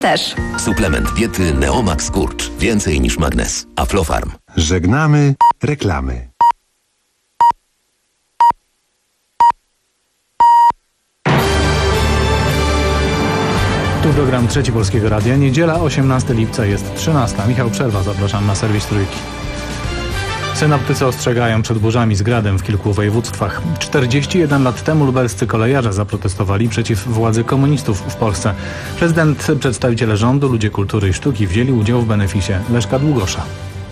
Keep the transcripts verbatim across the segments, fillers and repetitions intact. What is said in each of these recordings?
Też. Suplement diety Neomax Kurcz. Więcej niż magnes. Aflofarm. Żegnamy reklamy. Tu program Trzeci Polskiego Radia. Niedziela, osiemnastego lipca, jest trzynasta. Michał Przerwa, zapraszam na serwis Trójki. Synoptycy ostrzegają przed burzami z gradem w kilku województwach. czterdzieści jeden lat temu lubelscy kolejarze zaprotestowali przeciw władzy komunistów w Polsce. Prezydent, przedstawiciele rządu, ludzie kultury i sztuki wzięli udział w beneficie Leszka Długosza.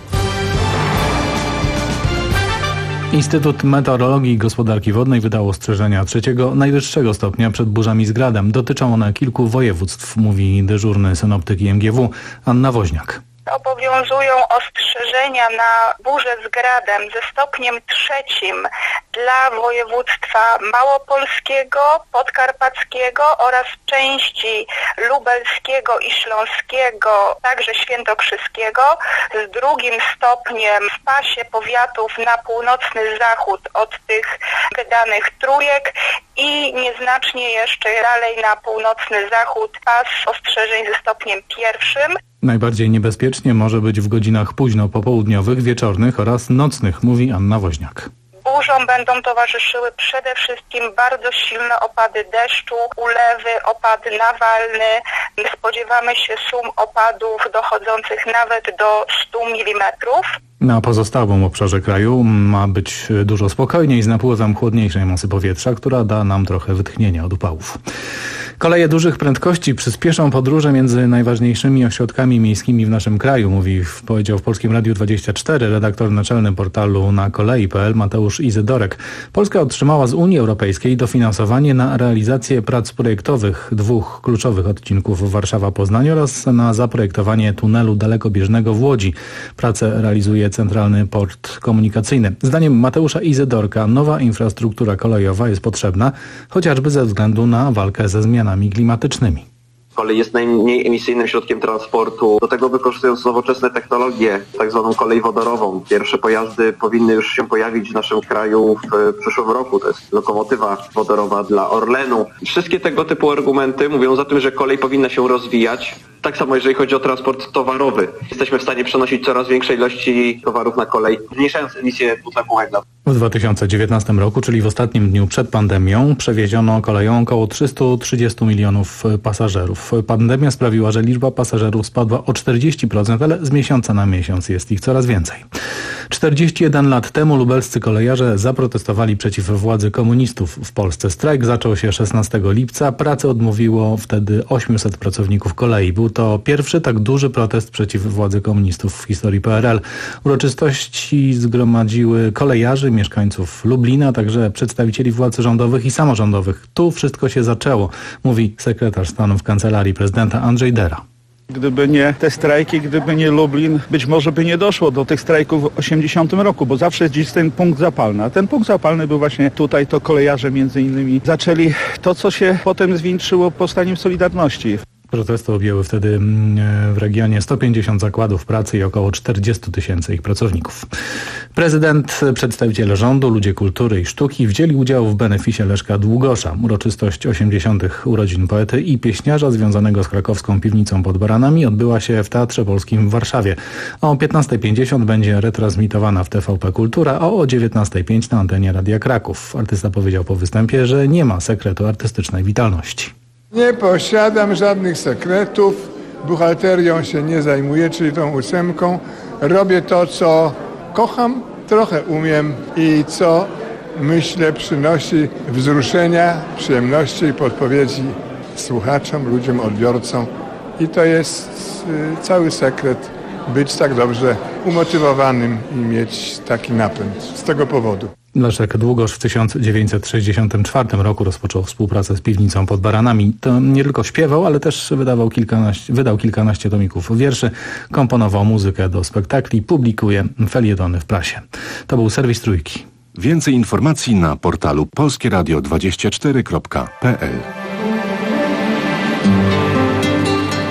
Instytut Meteorologii i Gospodarki Wodnej wydał ostrzeżenia trzeciego, najwyższego stopnia przed burzami z gradem. Dotyczą one kilku województw, mówi dyżurny synoptyk I M G W Anna Woźniak. Obowiązują ostrzeżenia na burzę z gradem ze stopniem trzecim dla województwa małopolskiego, podkarpackiego oraz części lubelskiego i śląskiego, także świętokrzyskiego, z drugim stopniem w pasie powiatów na północny zachód od tych wydanych trójek i nieznacznie jeszcze dalej na północny zachód pas ostrzeżeń ze stopniem pierwszym. Najbardziej niebezpiecznie może być w godzinach późno popołudniowych, wieczornych oraz nocnych, mówi Anna Woźniak. Burzom będą towarzyszyły przede wszystkim bardzo silne opady deszczu, ulewy, opad nawalny. Spodziewamy się sum opadów dochodzących nawet do stu milimetrów. Na pozostałym obszarze kraju ma być dużo spokojniej z napływem chłodniejszej masy powietrza, która da nam trochę wytchnienia od upałów. Koleje dużych prędkości przyspieszą podróże między najważniejszymi ośrodkami miejskimi w naszym kraju, mówi w, powiedział w Polskim Radiu dwadzieścia cztery redaktor naczelny portalu na kolei kropka p l Mateusz Izydorek. Polska otrzymała z Unii Europejskiej dofinansowanie na realizację prac projektowych dwóch kluczowych odcinków Warszawa-Poznań oraz na zaprojektowanie tunelu dalekobieżnego w Łodzi. Pracę realizuje Centralny Port Komunikacyjny. Zdaniem Mateusza Izydorka nowa infrastruktura kolejowa jest potrzebna, chociażby ze względu na walkę ze zmianami klimatycznymi. Kolej jest najmniej emisyjnym środkiem transportu. Do tego wykorzystując nowoczesne technologie, tak zwaną kolej wodorową. Pierwsze pojazdy powinny już się pojawić w naszym kraju w przyszłym roku. To jest lokomotywa wodorowa dla Orlenu. Wszystkie tego typu argumenty mówią za tym, że kolej powinna się rozwijać. Tak samo jeżeli chodzi o transport towarowy. Jesteśmy w stanie przenosić coraz większe ilości towarów na kolej, zmniejszając emisję dwutlenku węgla. W dwa tysiące dziewiętnastym roku, czyli w ostatnim dniu przed pandemią, przewieziono koleją około trzysta trzydzieści milionów pasażerów. Pandemia sprawiła, że liczba pasażerów spadła o czterdzieści procent, ale z miesiąca na miesiąc jest ich coraz więcej. czterdzieści jeden lat temu lubelscy kolejarze zaprotestowali przeciw władzy komunistów w Polsce. Strajk zaczął się szesnastego lipca. Pracę odmówiło wtedy osiemset pracowników kolei. Był to pierwszy tak duży protest przeciw władzy komunistów w historii P R L. Uroczystości zgromadziły kolejarzy, mieszkańców Lublina, a także przedstawicieli władz rządowych i samorządowych. Tu wszystko się zaczęło, mówi sekretarz stanu w Kancelarii Prezydenta Andrzej Dera. Gdyby nie te strajki, gdyby nie Lublin, być może by nie doszło do tych strajków w osiemdziesiątym roku, bo zawsze jest dziś ten punkt zapalny. A ten punkt zapalny był właśnie tutaj, to kolejarze między innymi zaczęli to, co się potem zwieńczyło powstaniem Solidarności. Protesty objęły wtedy w regionie sto pięćdziesiąt zakładów pracy i około czterdzieści tysięcy ich pracowników. Prezydent, przedstawiciele rządu, ludzie kultury i sztuki wzięli udział w beneficie Leszka Długosza. Uroczystość osiemdziesiątych urodzin poety i pieśniarza związanego z krakowską piwnicą pod Baranami odbyła się w Teatrze Polskim w Warszawie. O piętnasta pięćdziesiąt będzie retransmitowana w T V P Kultura, a o dziewiętnasta pięć na antenie Radia Kraków. Artysta powiedział po występie, że nie ma sekretu artystycznej witalności. Nie posiadam żadnych sekretów, buchalterią się nie zajmuję, czyli tą ósemką. Robię to, co kocham, trochę umiem i co, myślę, przynosi wzruszenia, przyjemności i podpowiedzi słuchaczom, ludziom, odbiorcom. I to jest y, cały sekret, być tak dobrze umotywowanym i mieć taki napęd z tego powodu. Leszek Długosz w tysiąc dziewięćset sześćdziesiątym czwartym roku rozpoczął współpracę z piwnicą pod Baranami. To nie tylko śpiewał, ale też wydawał kilkanaście, wydał kilkanaście tomików wierszy, komponował muzykę do spektakli, publikuje felietony w prasie. To był serwis Trójki. Więcej informacji na portalu polskie radio dwadzieścia cztery kropka p l.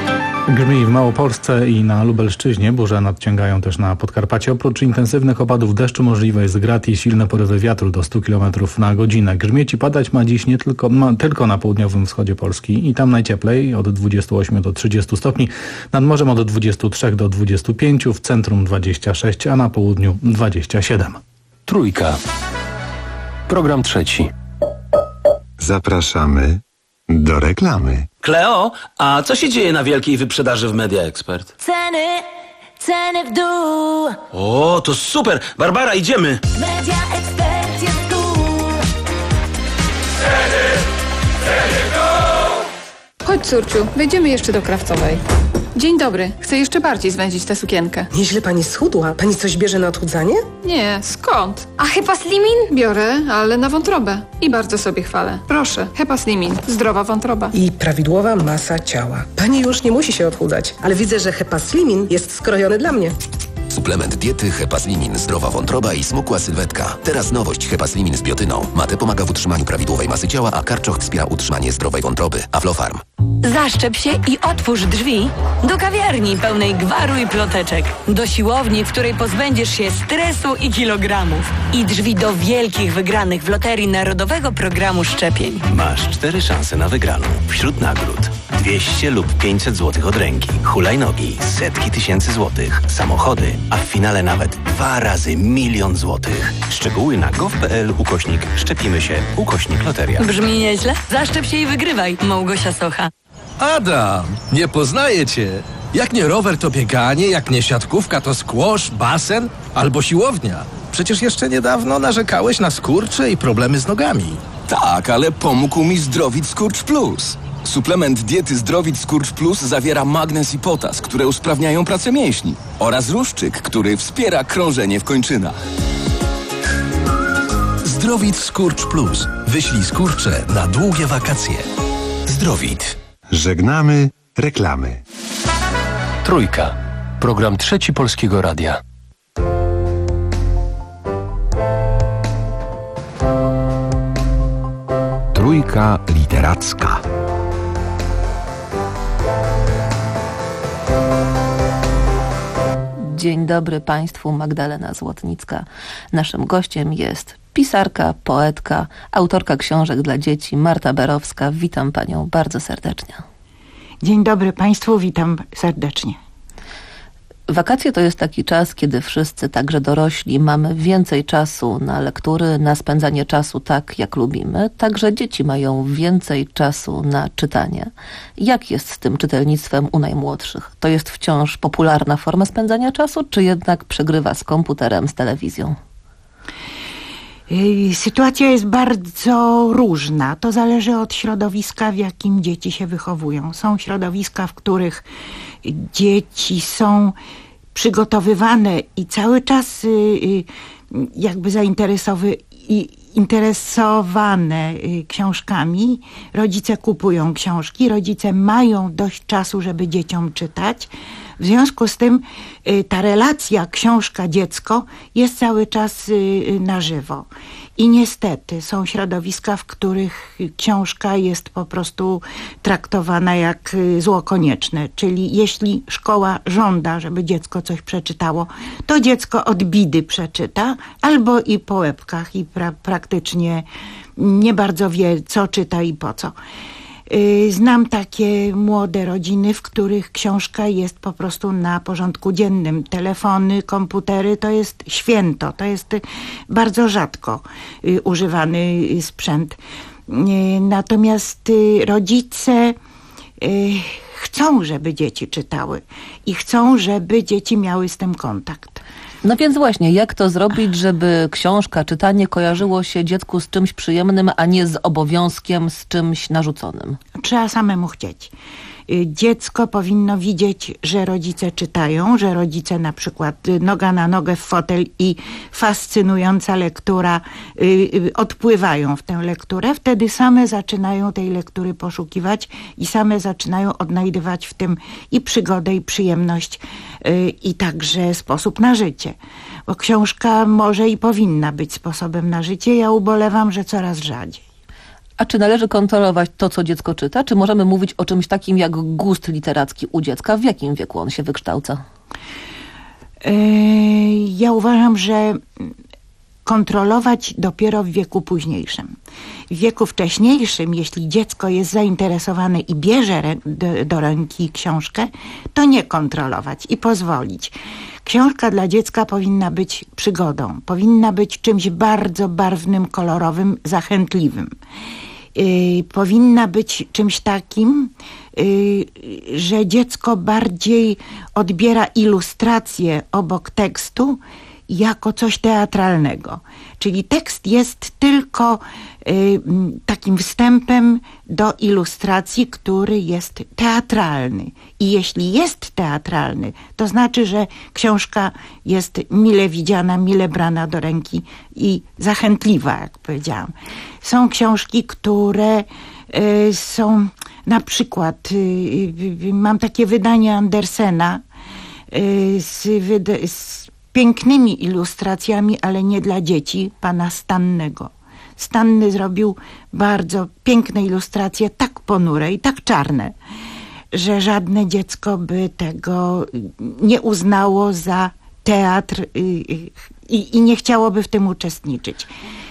Grzmi w Małopolsce i na Lubelszczyźnie. Burze nadciągają też na Podkarpacie. Oprócz intensywnych opadów deszczu możliwe jest grat i silne porywy wiatru do stu kilometrów na godzinę. Grzmieć i padać ma dziś nie tylko, ma, tylko na południowym wschodzie Polski i tam najcieplej od dwudziestu ośmiu do trzydziestu stopni. Nad morzem od dwudziestu trzech do dwudziestu pięciu, w centrum dwadzieścia sześć, a na południu dwadzieścia siedem. Trójka. Program trzeci. Zapraszamy do reklamy. Kleo, a co się dzieje na wielkiej wyprzedaży w Media Expert? Ceny, ceny w dół. O, to super! Barbara, idziemy! Media Expert jest tu. Chodź, córciu, wejdziemy jeszcze do Krawcowej. Dzień dobry, chcę jeszcze bardziej zwędzić tę sukienkę. Nieźle pani schudła. Pani coś bierze na odchudzanie? Nie, skąd? A Hepa Slimin? Biorę, ale na wątrobę. I bardzo sobie chwalę. Proszę, Hepa Slimin, zdrowa wątroba. I prawidłowa masa ciała. Pani już nie musi się odchudzać, ale widzę, że Hepa Slimin jest skrojony dla mnie. Suplement diety Hepaslimin, zdrowa wątroba i smukła sylwetka. Teraz nowość Hepaslimin z biotyną. Mate pomaga w utrzymaniu prawidłowej masy ciała, a karczoch wspiera utrzymanie zdrowej wątroby. Aflofarm. Zaszczep się i otwórz drzwi do kawiarni pełnej gwaru i ploteczek. Do siłowni, w której pozbędziesz się stresu i kilogramów. I drzwi do wielkich wygranych w Loterii Narodowego Programu Szczepień. Masz cztery szanse na wygraną. Wśród nagród dwieście lub pięćset złotych od ręki, hulajnogi, setki tysięcy złotych, samochody, a w finale nawet dwa razy milion złotych. Szczegóły na gov.pl ukośnik szczepimy się ukośnik loteria. Brzmi nieźle? Zaszczep się i wygrywaj. Małgosia Socha. Adam, nie poznaję cię. Jak nie rower, to bieganie, jak nie siatkówka, to squash, basen albo siłownia. Przecież jeszcze niedawno narzekałeś na skurcze i problemy z nogami. Tak, ale pomógł mi Zdrowit Skurcz Plus. Suplement diety Zdrowit Skurcz Plus zawiera magnez i potas, które usprawniają pracę mięśni, oraz ruszczyk, który wspiera krążenie w kończynach. Zdrowit Skurcz Plus. Wyślij skurcze na długie wakacje. Zdrowit. Żegnamy reklamy. Trójka. Program trzeci Polskiego Radia. Trójka literacka. Dzień dobry Państwu, Magdalena Złotnicka. Naszym gościem jest pisarka, poetka, autorka książek dla dzieci Marta Berowska. Witam Panią bardzo serdecznie. Dzień dobry Państwu, witam serdecznie. Wakacje to jest taki czas, kiedy wszyscy, także dorośli, mamy więcej czasu na lektury, na spędzanie czasu tak, jak lubimy. Także dzieci mają więcej czasu na czytanie. Jak jest z tym czytelnictwem u najmłodszych? To jest wciąż popularna forma spędzania czasu, czy jednak przegrywa z komputerem, z telewizją? Sytuacja jest bardzo różna. To zależy od środowiska, w jakim dzieci się wychowują. Są środowiska, w których dzieci są przygotowywane i cały czas jakby zainteresowane interesowane książkami. Rodzice kupują książki, rodzice mają dość czasu, żeby dzieciom czytać. W związku z tym ta relacja książka-dziecko jest cały czas na żywo. I niestety są środowiska, w których książka jest po prostu traktowana jak zło konieczne. Czyli jeśli szkoła żąda, żeby dziecko coś przeczytało, to dziecko od bidy przeczyta, albo i po łebkach i pra- praktycznie nie bardzo wie, co czyta i po co. Znam takie młode rodziny, w których książka jest po prostu na porządku dziennym. Telefony, komputery to jest święto, to jest bardzo rzadko używany sprzęt. Natomiast rodzice chcą, żeby dzieci czytały i chcą, żeby dzieci miały z tym kontakt. No więc właśnie, jak to zrobić, żeby książka, czytanie kojarzyło się dziecku z czymś przyjemnym, a nie z obowiązkiem, z czymś narzuconym? Trzeba samemu chcieć. Dziecko powinno widzieć, że rodzice czytają, że rodzice na przykład noga na nogę w fotel i fascynująca lektura y, odpływają w tę lekturę. Wtedy same zaczynają tej lektury poszukiwać i same zaczynają odnajdywać w tym i przygodę, i przyjemność, y, i także sposób na życie. Bo książka może i powinna być sposobem na życie. Ja ubolewam, że coraz rzadziej. A czy należy kontrolować to, co dziecko czyta? Czy możemy mówić o czymś takim jak gust literacki u dziecka? W jakim wieku on się wykształca? Ja uważam, że kontrolować dopiero w wieku późniejszym. W wieku wcześniejszym, jeśli dziecko jest zainteresowane i bierze do, do ręki książkę, to nie kontrolować i pozwolić. Książka dla dziecka powinna być przygodą, powinna być czymś bardzo barwnym, kolorowym, zachętliwym. Yy, powinna być czymś takim, yy, że dziecko bardziej odbiera ilustrację obok tekstu jako coś teatralnego. Czyli tekst jest tylko y, takim wstępem do ilustracji, który jest teatralny. I jeśli jest teatralny, to znaczy, że książka jest mile widziana, mile brana do ręki i zachętliwa, jak powiedziałam. Są książki, które y, są na przykład, y, y, mam takie wydanie Andersena y, z, wyda- z pięknymi ilustracjami, ale nie dla dzieci, pana Stannego. Stanny zrobił bardzo piękne ilustracje, tak ponure i tak czarne, że żadne dziecko by tego nie uznało za teatr i, i, i nie chciałoby w tym uczestniczyć.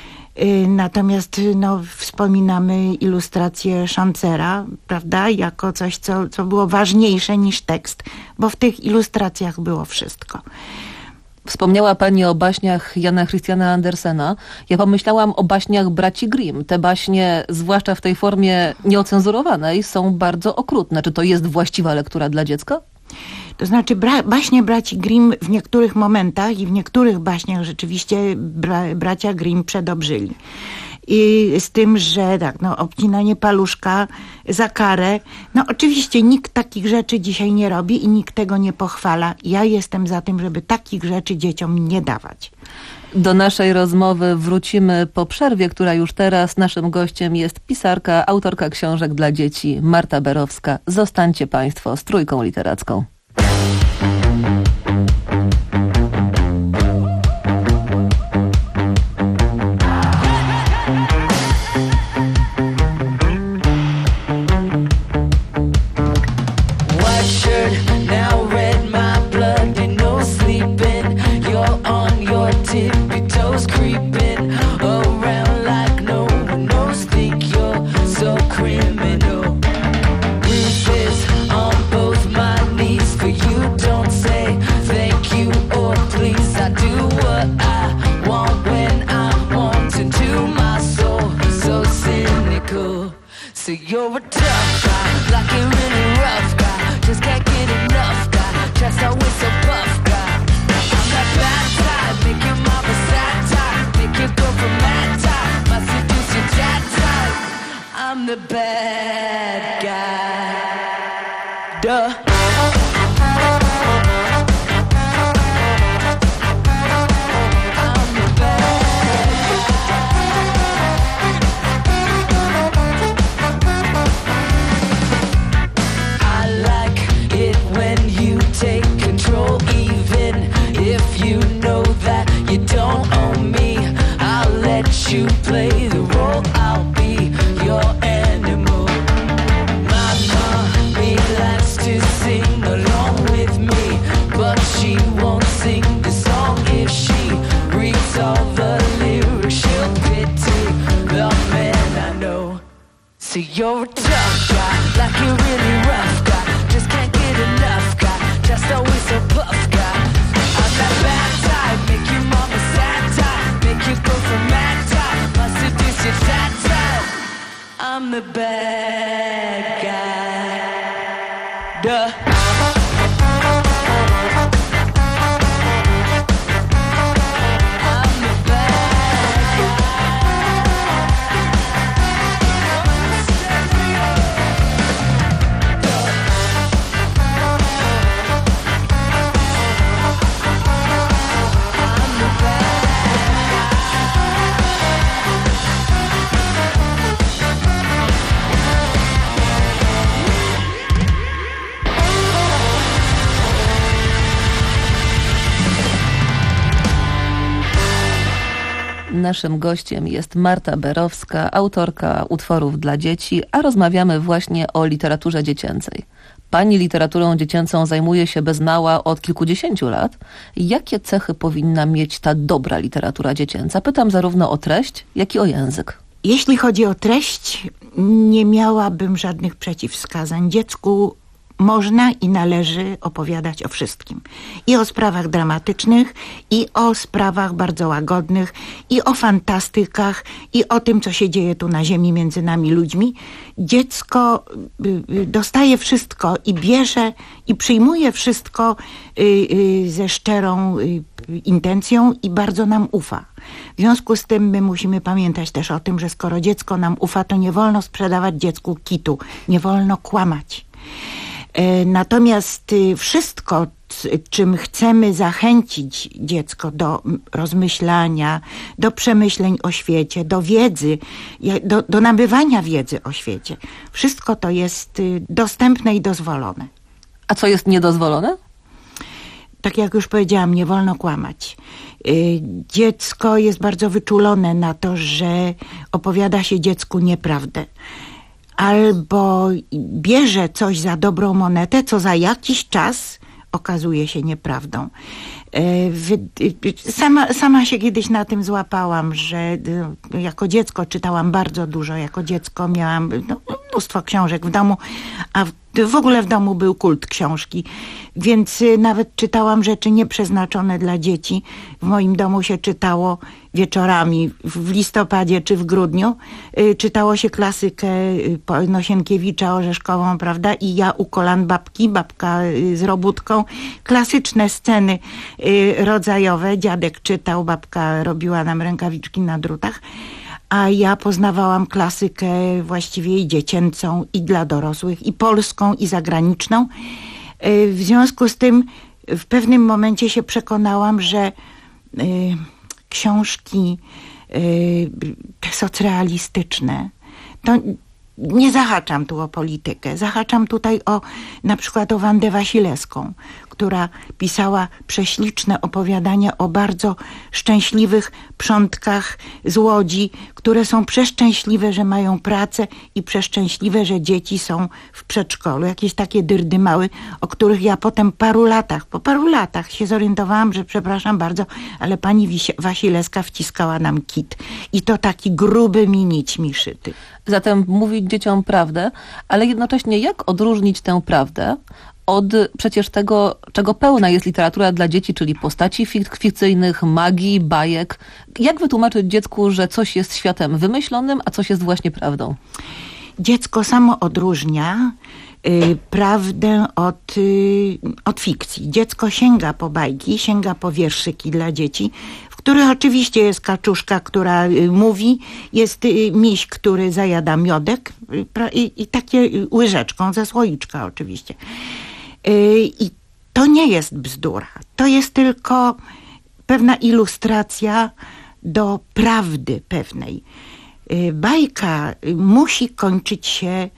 Natomiast no, wspominamy ilustrację Szancera, prawda, jako coś, co, co było ważniejsze niż tekst, bo w tych ilustracjach było wszystko. Wspomniała pani o baśniach Jana Christiana Andersena. Ja pomyślałam o baśniach braci Grimm. Te baśnie, zwłaszcza w tej formie nieocenzurowanej, są bardzo okrutne. Czy to jest właściwa lektura dla dziecka? To znaczy bra- baśnie braci Grimm w niektórych momentach i w niektórych baśniach rzeczywiście bra- bracia Grimm przedobrzyli. I z tym, że tak, no, obcinanie paluszka za karę. No oczywiście nikt takich rzeczy dzisiaj nie robi i nikt tego nie pochwala. Ja jestem za tym, żeby takich rzeczy dzieciom nie dawać. Do naszej rozmowy wrócimy po przerwie, która już teraz naszym gościem jest pisarka, autorka książek dla dzieci Marta Berowska. Zostańcie Państwo z Trójką Literacką. So you're a tough guy, like a really rough guy. Just can't get enough guy, just always so buff guy. I'm that bad type, make your mama sad. Naszym gościem jest Marta Berowska, autorka utworów dla dzieci, a rozmawiamy właśnie o literaturze dziecięcej. Pani literaturą dziecięcą zajmuje się bez mała od kilkudziesięciu lat. Jakie cechy powinna mieć ta dobra literatura dziecięca? Pytam zarówno o treść, jak i o język. Jeśli chodzi o treść, nie miałabym żadnych przeciwwskazań. Dziecku można i należy opowiadać o wszystkim. I o sprawach dramatycznych, i o sprawach bardzo łagodnych, i o fantastykach, i o tym, co się dzieje tu na ziemi między nami ludźmi. Dziecko dostaje wszystko i bierze i przyjmuje wszystko ze szczerą intencją i bardzo nam ufa. W związku z tym my musimy pamiętać też o tym, że skoro dziecko nam ufa, to nie wolno sprzedawać dziecku kitu, nie wolno kłamać. Natomiast wszystko, czym chcemy zachęcić dziecko do rozmyślania, do przemyśleń o świecie, do wiedzy, do, do nabywania wiedzy o świecie, wszystko to jest dostępne i dozwolone. A co jest niedozwolone? Tak jak już powiedziałam, nie wolno kłamać. Dziecko jest bardzo wyczulone na to, że opowiada się dziecku nieprawdę. Albo bierze coś za dobrą monetę, co za jakiś czas okazuje się nieprawdą. Sama, sama się kiedyś na tym złapałam, że jako dziecko czytałam bardzo dużo. Jako dziecko miałam no, mnóstwo książek w domu, a w ogóle w domu był kult książki. Więc nawet czytałam rzeczy nieprzeznaczone dla dzieci. W moim domu się czytało wieczorami w listopadzie czy w grudniu. Czytało się klasykę Nosienkiewicza, Orzeszkową, prawda? I ja u kolan babki, babka z robótką. Klasyczne sceny rodzajowe. Dziadek czytał, babka robiła nam rękawiczki na drutach. A ja poznawałam klasykę właściwie i dziecięcą, i dla dorosłych, i polską, i zagraniczną. W związku z tym w pewnym momencie się przekonałam, że y, książki y, te socrealistyczne, to nie zahaczam tu o politykę, zahaczam tutaj o na przykład o Wandę Wasilewską, która pisała prześliczne opowiadania o bardzo szczęśliwych przątkach z Łodzi, które są przeszczęśliwe, że mają pracę i przeszczęśliwe, że dzieci są w przedszkolu. Jakieś takie dyrdymały, o których ja potem paru latach, po paru latach się zorientowałam, że przepraszam bardzo, ale pani Wasilewska wciskała nam kit. I to taki gruby mi nićmi szyty. Zatem mówić dzieciom prawdę, ale jednocześnie jak odróżnić tę prawdę od przecież tego, czego pełna jest literatura dla dzieci, czyli postaci fik- fikcyjnych, magii, bajek. Jak wytłumaczyć dziecku, że coś jest światem wymyślonym, a coś jest właśnie prawdą? Dziecko samo odróżnia y, prawdę od, y, od fikcji. Dziecko sięga po bajki, sięga po wierszyki dla dzieci, w których oczywiście jest kaczuszka, która y, mówi, jest y, miś, który zajada miodek y, pra, i, i takie y, łyżeczką ze słoiczka oczywiście. I to nie jest bzdura. To jest tylko pewna ilustracja do prawdy pewnej. Bajka musi kończyć się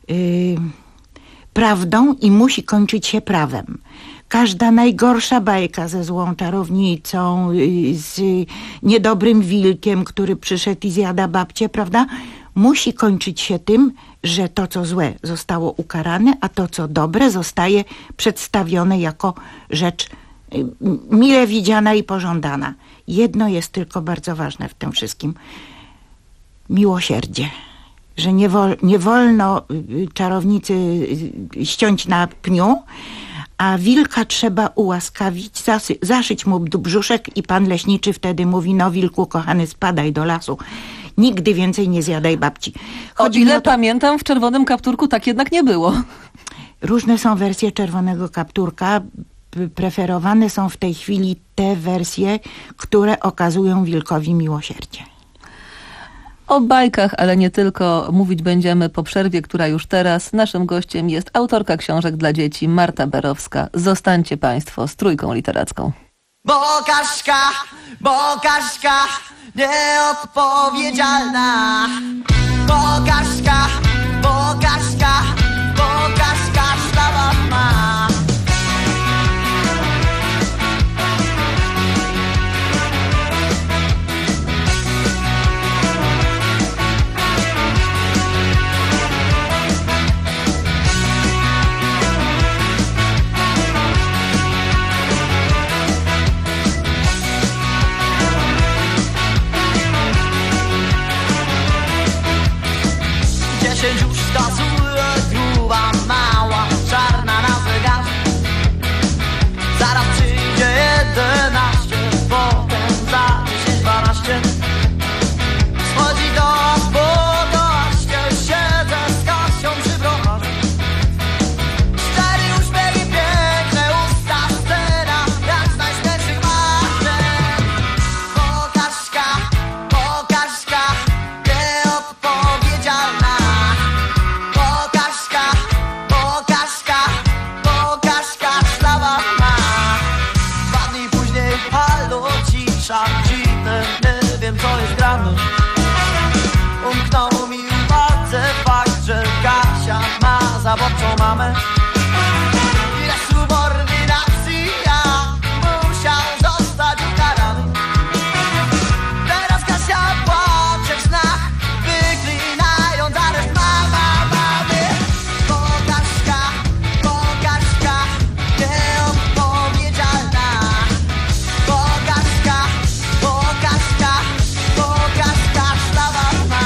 prawdą i musi kończyć się prawem. Każda najgorsza bajka ze złą czarownicą, z niedobrym wilkiem, który przyszedł i zjada babcię, prawda? Musi kończyć się tym, że to, co złe, zostało ukarane, a to, co dobre, zostaje przedstawione jako rzecz mile widziana i pożądana. Jedno jest tylko bardzo ważne w tym wszystkim. Miłosierdzie. Że nie, wol, nie wolno czarownicy ściąć na pniu, a wilka trzeba ułaskawić, zasy, zaszyć mu brzuszek i pan leśniczy wtedy mówi, no wilku kochany, spadaj do lasu. Nigdy więcej nie zjadaj babci. Chodzi o ile to... pamiętam, w Czerwonym Kapturku tak jednak nie było. Różne są wersje Czerwonego Kapturka. Preferowane są w tej chwili te wersje, które okazują wilkowi miłosierdzie. O bajkach, ale nie tylko, mówić będziemy po przerwie, która już teraz. Naszym gościem jest autorka książek dla dzieci Marta Berowska. Zostańcie Państwo z Trójką Literacką. Bo Kaśka, bo Kaśka nieodpowiedzialna. Bo Kaśka, bo Kaśka, bo Kaśka szlaban ma. co jest grane. Umknął mi w walce fakt, że Kasia ma zabobczą mamę. Ile subordynacji ja musiał zostać ukarany. Teraz Kasia płacze w snach, wyklinając areszt. Mama mamy, Pokażka, Pokażka, nieodpowiedzialna. Pokażka, Pokażka, Pokażka szlachetna.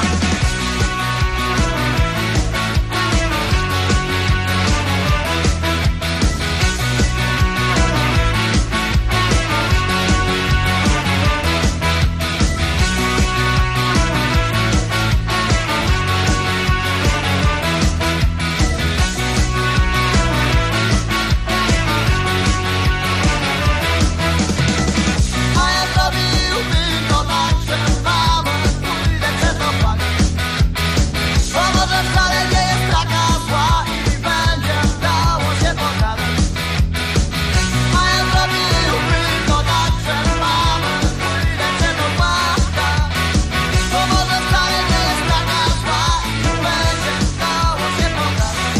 A ja zrobiłbym to tak, że mamę pójdę przez to płakać. Bo może wcale nie jest taka zła i będzie dało się pogadać. A ja zrobiłbym to tak, że mamę pójdę przez to płakać. Bo może wcale nie jest taka zła i będzie dało się pogadać.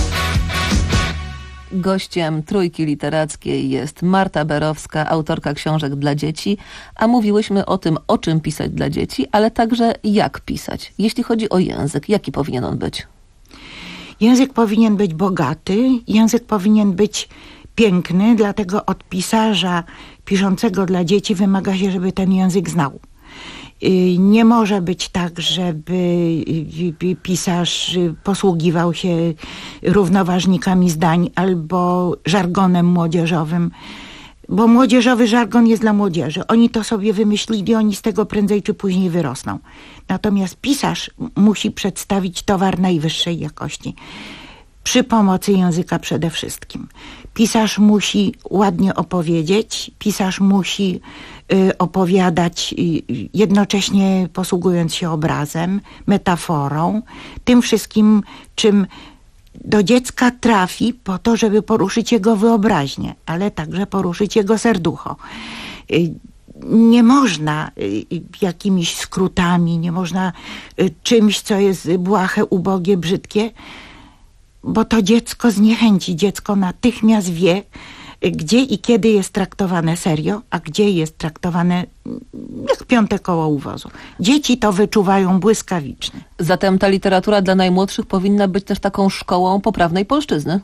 Gościem Trójki Literackiej jest Marta Berowska, autorka książek dla dzieci, a mówiłyśmy o tym, o czym pisać dla dzieci, ale także jak pisać. Jeśli chodzi o język, jaki powinien on być? Język powinien być bogaty, język powinien być piękny, dlatego od pisarza piszącego dla dzieci wymaga się, żeby ten język znał. Y, Nie może być tak, żeby y, y, pisarz y, posługiwał się równoważnikami zdań albo żargonem młodzieżowym, bo młodzieżowy żargon jest dla młodzieży. Oni to sobie wymyślili, oni z tego prędzej czy później wyrosną. Natomiast pisarz musi przedstawić towar najwyższej jakości. Przy pomocy języka przede wszystkim. Pisarz musi ładnie opowiedzieć, pisarz musi y, opowiadać y, jednocześnie posługując się obrazem, metaforą, tym wszystkim, czym do dziecka trafi po to, żeby poruszyć jego wyobraźnię, ale także poruszyć jego serducho. Y, Nie można y, jakimiś skrótami, nie można y, czymś, co jest błahe, ubogie, brzydkie, bo to dziecko zniechęci. Dziecko natychmiast wie, gdzie i kiedy jest traktowane serio, a gdzie jest traktowane jak piąte koło u wozu. Dzieci to wyczuwają błyskawicznie. Zatem ta literatura dla najmłodszych powinna być też taką szkołą poprawnej polszczyzny.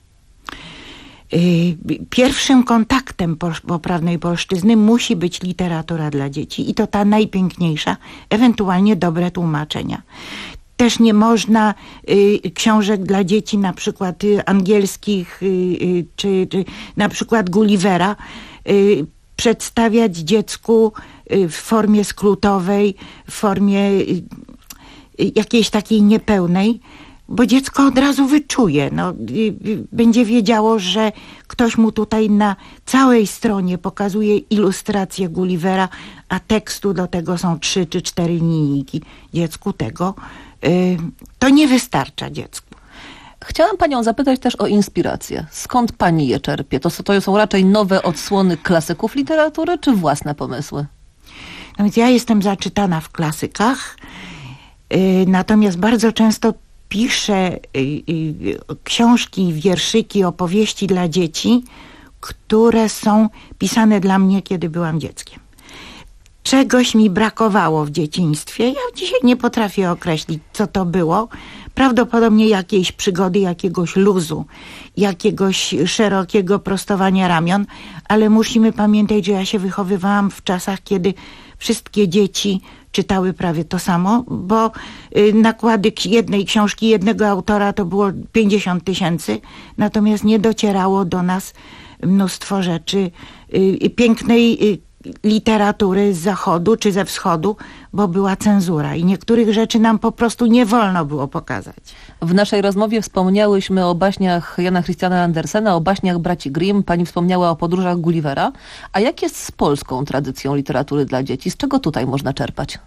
Pierwszym kontaktem poprawnej polszczyzny musi być literatura dla dzieci i to ta najpiękniejsza, ewentualnie dobre tłumaczenia. Też nie można y, książek dla dzieci, na przykład y, angielskich, y, y, czy, czy na przykład Gullivera, y, przedstawiać dziecku y, w formie skrótowej, w formie y, y, jakiejś takiej niepełnej, bo dziecko od razu wyczuje. No, y, y, będzie wiedziało, że ktoś mu tutaj na całej stronie pokazuje ilustrację Gullivera, a tekstu do tego są trzy czy cztery linijki. Dziecku tego to nie wystarcza dziecku. Chciałam panią zapytać też o inspirację. Skąd pani je czerpie? To, to są raczej nowe odsłony klasyków literatury, czy własne pomysły? No więc ja jestem zaczytana w klasykach, yy, natomiast bardzo często piszę yy, yy, książki, wierszyki, opowieści dla dzieci, które są pisane dla mnie, kiedy byłam dzieckiem. Czegoś mi brakowało w dzieciństwie. Ja dzisiaj nie potrafię określić, co to było. Prawdopodobnie jakiejś przygody, jakiegoś luzu, jakiegoś szerokiego prostowania ramion, ale musimy pamiętać, że ja się wychowywałam w czasach, kiedy wszystkie dzieci czytały prawie to samo, bo nakłady jednej książki, jednego autora to było pięćdziesiąt tysięcy, natomiast nie docierało do nas mnóstwo rzeczy pięknej literatury z zachodu czy ze wschodu, bo była cenzura i niektórych rzeczy nam po prostu nie wolno było pokazać. W naszej rozmowie wspomniałyśmy o baśniach Jana Christiana Andersena, o baśniach braci Grimm, pani wspomniała o podróżach Gullivera. A jak jest z polską tradycją literatury dla dzieci? Z czego tutaj można czerpać?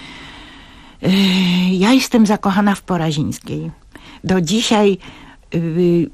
Ja jestem zakochana w Porazińskiej. Do dzisiaj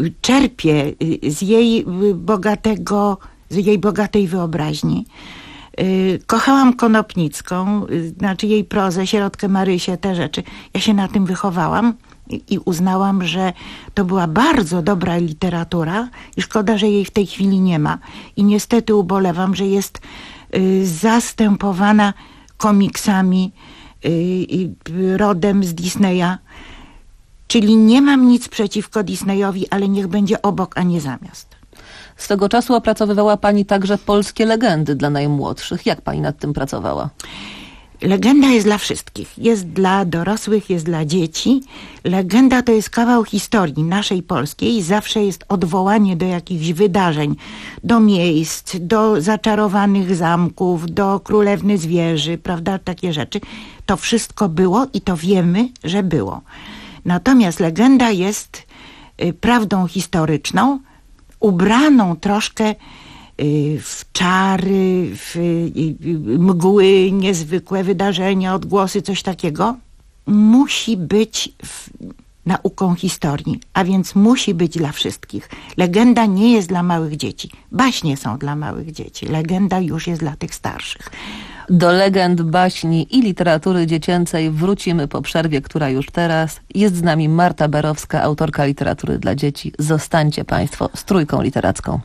czerpię z jej bogatego, z jej bogatej wyobraźni. Y, kochałam Konopnicką, y, znaczy jej prozę, Sierotkę Marysię, te rzeczy. Ja się na tym wychowałam i, i uznałam, że to była bardzo dobra literatura i szkoda, że jej w tej chwili nie ma. I niestety ubolewam, że jest y, zastępowana komiksami y, y, rodem z Disneya. Czyli nie mam nic przeciwko Disneyowi, ale niech będzie obok, a nie zamiast. Swego czasu opracowywała pani także polskie legendy dla najmłodszych. Jak pani nad tym pracowała? Legenda jest dla wszystkich. Jest dla dorosłych, jest dla dzieci. Legenda to jest kawał historii naszej polskiej. Zawsze jest odwołanie do jakichś wydarzeń, do miejsc, do zaczarowanych zamków, do królewny zwierzy, prawda? Takie rzeczy. To wszystko było i to wiemy, że było. Natomiast legenda jest y, prawdą historyczną, ubraną troszkę y, w czary, w y, y, mgły, niezwykłe wydarzenia, odgłosy, coś takiego. Musi być w, nauką historii, a więc musi być dla wszystkich. Legenda nie jest dla małych dzieci. Baśnie są dla małych dzieci. Legenda już jest dla tych starszych. Do legend, baśni i literatury dziecięcej wrócimy po przerwie, która już teraz. Jest z nami Marta Berowska, autorka literatury dla dzieci. Zostańcie Państwo z Trójką Literacką.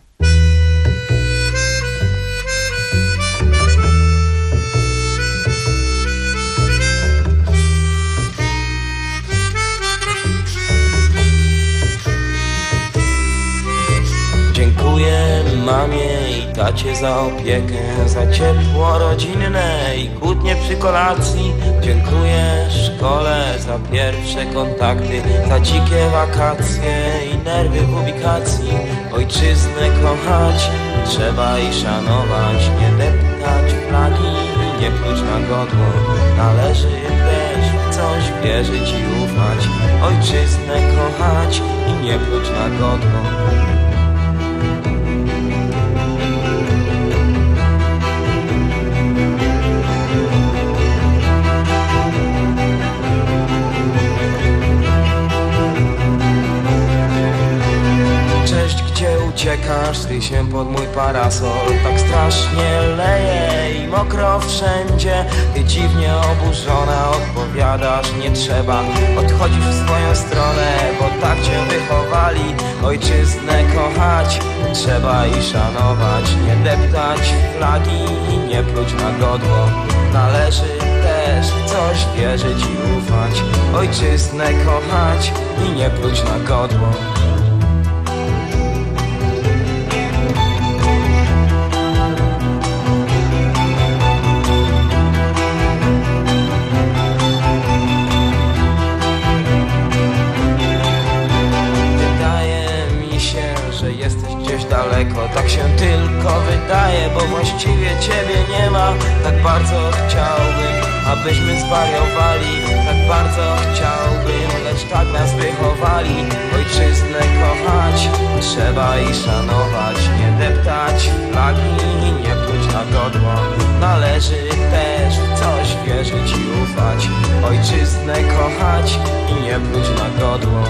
Dziękuję mamie i tacie za opiekę, za ciepło rodzinne i kłótnie przy kolacji. Dziękuję szkole za pierwsze kontakty, za dzikie wakacje i nerwy w ubikacji. Ojczyznę kochać trzeba i szanować, nie deptać flagi i nie pluć na godło. Należy też w coś wierzyć i ufać, ojczyznę kochać i nie pluć na godło. Uciekasz ty się pod mój parasol, tak strasznie leje i mokro wszędzie. Ty dziwnie oburzona odpowiadasz, nie trzeba. Odchodzisz w swoją stronę, bo tak cię wychowali. Ojczyznę kochać trzeba i szanować, nie deptać flagi i nie pluć na godło. Należy też w coś wierzyć i ufać, ojczyznę kochać i nie pluć na godło. Daleko, tak się tylko wydaje, bo właściwie ciebie nie ma. Tak bardzo chciałbym, abyśmy zwariowali. Tak bardzo chciałbym, lecz tak nas wychowali. Ojczyznę kochać trzeba i szanować, nie deptać flagi i nie pluć na godło. Należy też w coś wierzyć i ufać, ojczyznę kochać i nie pluć na godło.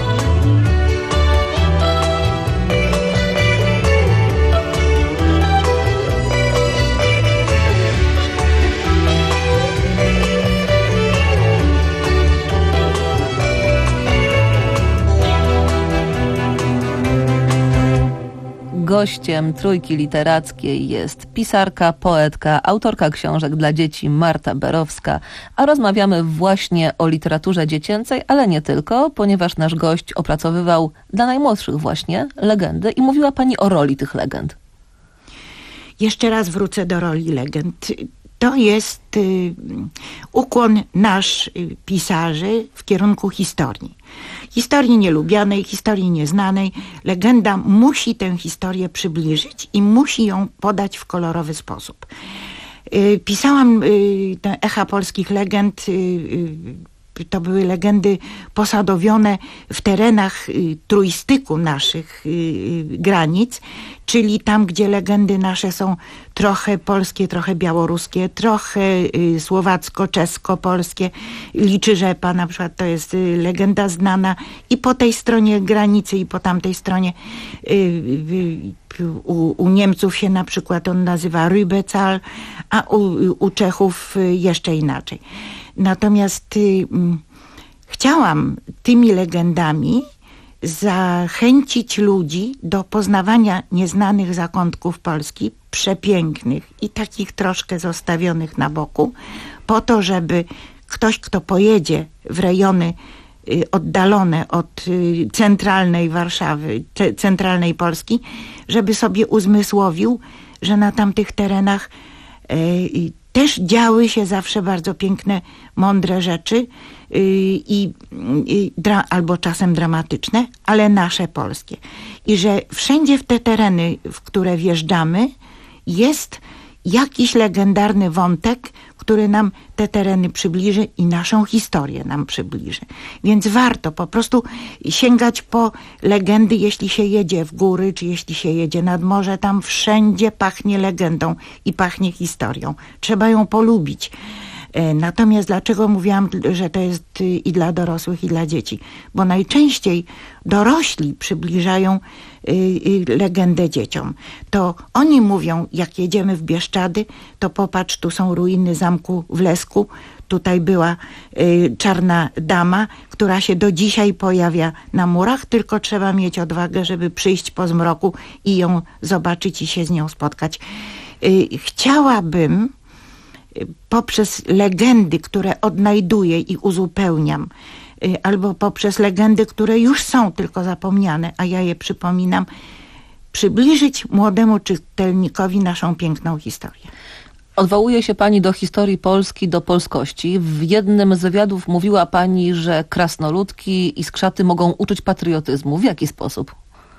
Gościem Trójki Literackiej jest pisarka, poetka, autorka książek dla dzieci Marta Berowska, a rozmawiamy właśnie o literaturze dziecięcej, ale nie tylko, ponieważ nasz gość opracowywał dla najmłodszych właśnie legendy i mówiła pani o roli tych legend. Jeszcze raz wrócę do roli legend. To jest y, ukłon nasz y, pisarzy w kierunku historii. Historii nielubianej, historii nieznanej. Legenda musi tę historię przybliżyć i musi ją podać w kolorowy sposób. Y, pisałam y, te echa polskich legend. Y, y, to były legendy posadowione w terenach y, trójstyku naszych y, y, granic, czyli tam, gdzie legendy nasze są trochę polskie, trochę białoruskie, trochę y, słowacko-czesko-polskie. Liczy rzepa na przykład, to jest y, legenda znana i po tej stronie granicy, i po tamtej stronie. Y, y, u, u Niemców się na przykład on nazywa Rübezahl, a u, u Czechów y, jeszcze inaczej. Natomiast y, y, chciałam tymi legendami zachęcić ludzi do poznawania nieznanych zakątków Polski, przepięknych i takich troszkę zostawionych na boku, po to, żeby ktoś, kto pojedzie w rejony y, oddalone od y, centralnej Warszawy, te, centralnej Polski, żeby sobie uzmysłowił, że na tamtych terenach y, też działy się zawsze bardzo piękne, mądre rzeczy i, i dra, albo czasem dramatyczne, ale nasze polskie. I że wszędzie w te tereny, w które wjeżdżamy, jest jakiś legendarny wątek, który nam te tereny przybliży i naszą historię nam przybliży. Więc warto po prostu sięgać po legendy, jeśli się jedzie w góry, czy jeśli się jedzie nad morze, tam wszędzie pachnie legendą i pachnie historią. Trzeba ją polubić. Natomiast dlaczego mówiłam, że to jest i dla dorosłych, i dla dzieci? Bo najczęściej dorośli przybliżają legendę dzieciom. To oni mówią, jak jedziemy w Bieszczady, to popatrz, tu są ruiny zamku w Lesku, tutaj była czarna dama, która się do dzisiaj pojawia na murach, tylko trzeba mieć odwagę, żeby przyjść po zmroku i ją zobaczyć i się z nią spotkać. Chciałabym poprzez legendy, które odnajduję i uzupełniam, albo poprzez legendy, które już są tylko zapomniane, a ja je przypominam, przybliżyć młodemu czytelnikowi naszą piękną historię. Odwołuje się pani do historii Polski, do polskości. W jednym z wywiadów mówiła pani, że krasnoludki i skrzaty mogą uczyć patriotyzmu. W jaki sposób?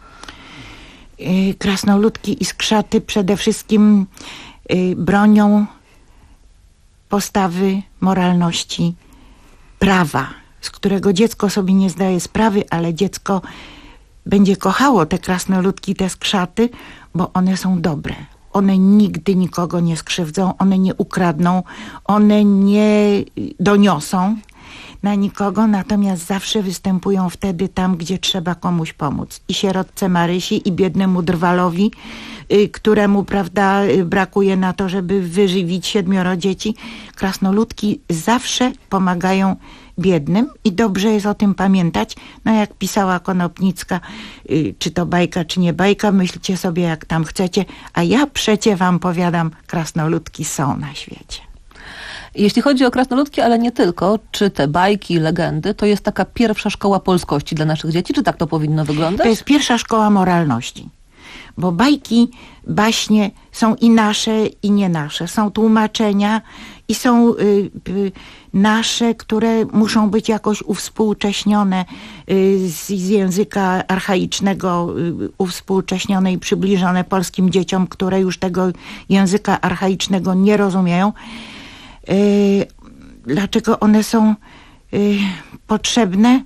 Krasnoludki i skrzaty przede wszystkim bronią postawy, moralności, prawa, z którego dziecko sobie nie zdaje sprawy, ale dziecko będzie kochało te krasnoludki, te skrzaty, bo one są dobre. One nigdy nikogo nie skrzywdzą, one nie ukradną, one nie doniosą na nikogo, natomiast zawsze występują wtedy tam, gdzie trzeba komuś pomóc. I sierotce Marysi, i biednemu drwalowi, y, któremu, prawda, brakuje na to, żeby wyżywić siedmioro dzieci. Krasnoludki zawsze pomagają biednym i dobrze jest o tym pamiętać. No jak pisała Konopnicka, y, czy to bajka, czy nie bajka, myślcie sobie jak tam chcecie, a ja przecie wam powiadam, krasnoludki są na świecie. Jeśli chodzi o krasnoludki, ale nie tylko, czy te bajki, legendy, to jest taka pierwsza szkoła polskości dla naszych dzieci? Czy tak to powinno wyglądać? To jest pierwsza szkoła moralności. Bo bajki, baśnie są i nasze, i nie nasze. Są tłumaczenia i są y, y, nasze, które muszą być jakoś uwspółcześnione y, z, z języka archaicznego, y, uwspółcześnione i przybliżone polskim dzieciom, które już tego języka archaicznego nie rozumieją. Y, dlaczego one są y, potrzebne?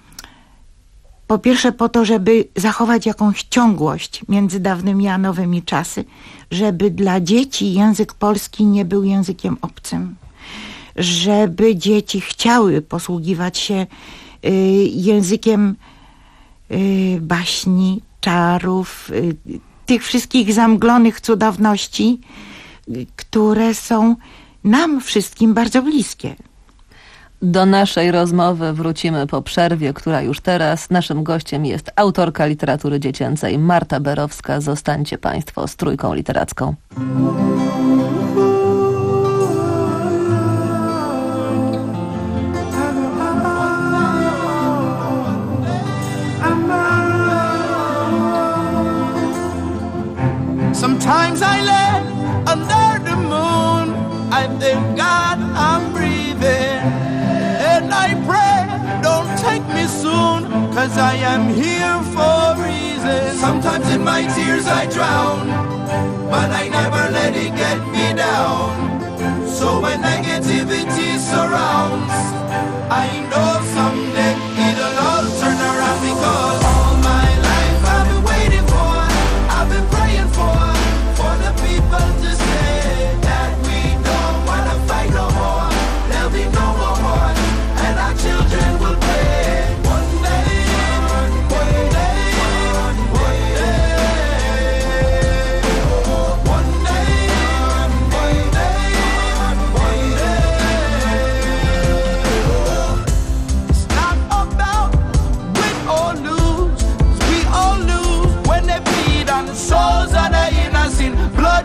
Po pierwsze po to, żeby zachować jakąś ciągłość między dawnymi a nowymi czasy, żeby dla dzieci język polski nie był językiem obcym, żeby dzieci chciały posługiwać się y, językiem y, baśni, czarów, y, tych wszystkich zamglonych cudowności, y, które są nam wszystkim bardzo bliskie. Do naszej rozmowy wrócimy po przerwie, która już teraz. Naszym gościem jest autorka literatury dziecięcej Marta Berowska. Zostańcie Państwo z Trójką Literacką. Sometimes I lay under the moon, I thank God I'm breathing. And I pray, don't take me soon, cause I am here for a reason. Sometimes in my tears I drown, but I never let it get me down. So when negativity surrounds, I know someday it'll all turn around, because all my life I've been waiting for, I've been praying for, for the people to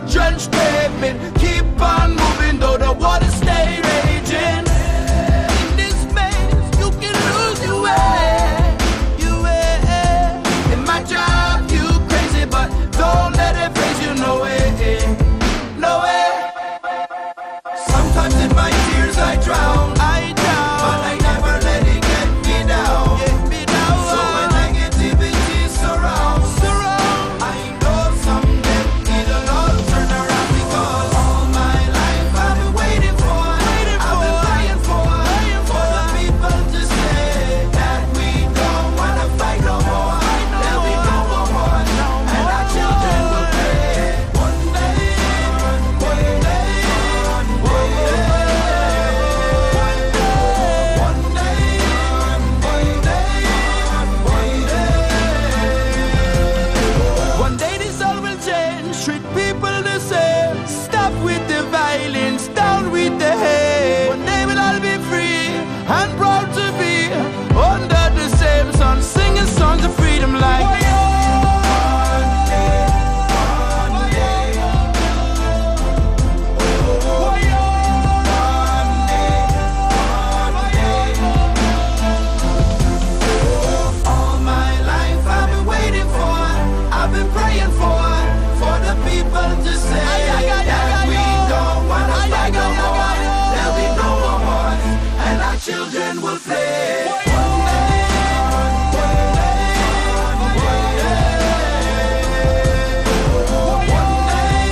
drenched pavement. Keep on moving though the water stay raging. In this maze you can lose your way, your way. It might drive you crazy, but don't let it phase you, no way, no way. Sometimes in my tears I drown, I drown, but I never let it get me down, get me down. So when negativity surrounds, surround, I know someday it'll all turn around, because all my life I've been waiting for, waiting I've been praying for, praying for the people to say that we don't wanna fight no more. There'll be no more war, and our children will pay. One day, one day, one day, one day, one day, one day this all will change. Treat people the same. Stop with the violence, down with the hate. One day we'll all be free and proud to be under the same sun, singing songs of freedom like one day, one day, one day, all my life I've been waiting for, I've been praying for, for the people to say that we don't wanna fight no more. There'll be no more wars, and our children will play. One day, one day, one day, one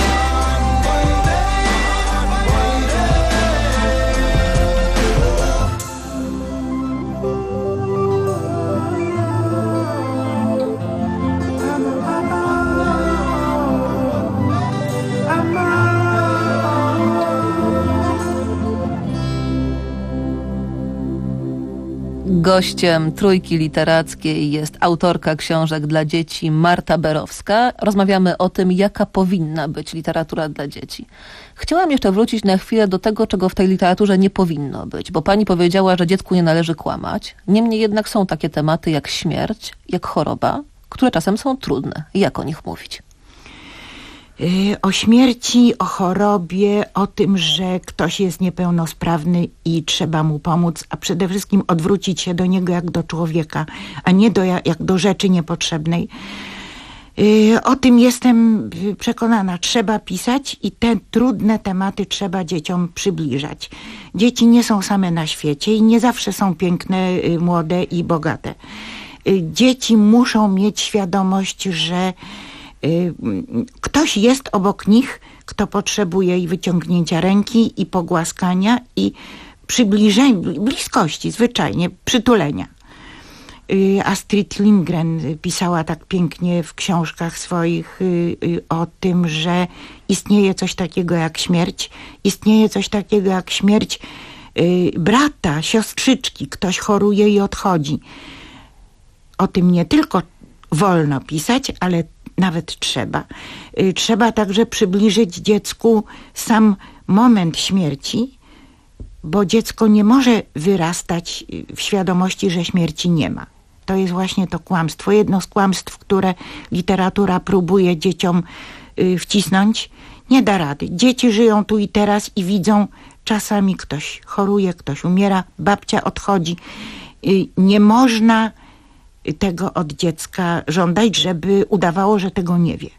Gościem Trójki Literackiej jest autorka książek dla dzieci Marta Berowska. Rozmawiamy o tym, jaka powinna być literatura dla dzieci. Chciałam jeszcze wrócić na chwilę do tego, czego w tej literaturze nie powinno być, bo pani powiedziała, że dziecku nie należy kłamać. Niemniej jednak są takie tematy jak śmierć, jak choroba, które czasem są trudne. Jak o nich mówić? O śmierci, o chorobie, o tym, że ktoś jest niepełnosprawny i trzeba mu pomóc, a przede wszystkim odwrócić się do niego jak do człowieka, a nie do, jak do rzeczy niepotrzebnej. O tym jestem przekonana. Trzeba pisać i te trudne tematy trzeba dzieciom przybliżać. Dzieci nie są same na świecie i nie zawsze są piękne, młode i bogate. Dzieci muszą mieć świadomość, że ktoś jest obok nich, kto potrzebuje i wyciągnięcia ręki, i pogłaskania, i przybliżenia, bliskości, zwyczajnie, przytulenia. Astrid Lindgren pisała tak pięknie w książkach swoich o tym, że istnieje coś takiego jak śmierć, istnieje coś takiego jak śmierć brata, siostrzyczki, ktoś choruje i odchodzi. O tym nie tylko wolno pisać, ale nawet trzeba. Trzeba także przybliżyć dziecku sam moment śmierci, bo dziecko nie może wyrastać w świadomości, że śmierci nie ma. To jest właśnie to kłamstwo. Jedno z kłamstw, które literatura próbuje dzieciom wcisnąć, nie da rady. Dzieci żyją tu i teraz i widzą, czasami ktoś choruje, ktoś umiera, babcia odchodzi. Nie można tego od dziecka żądać, żeby udawało, że tego nie wie.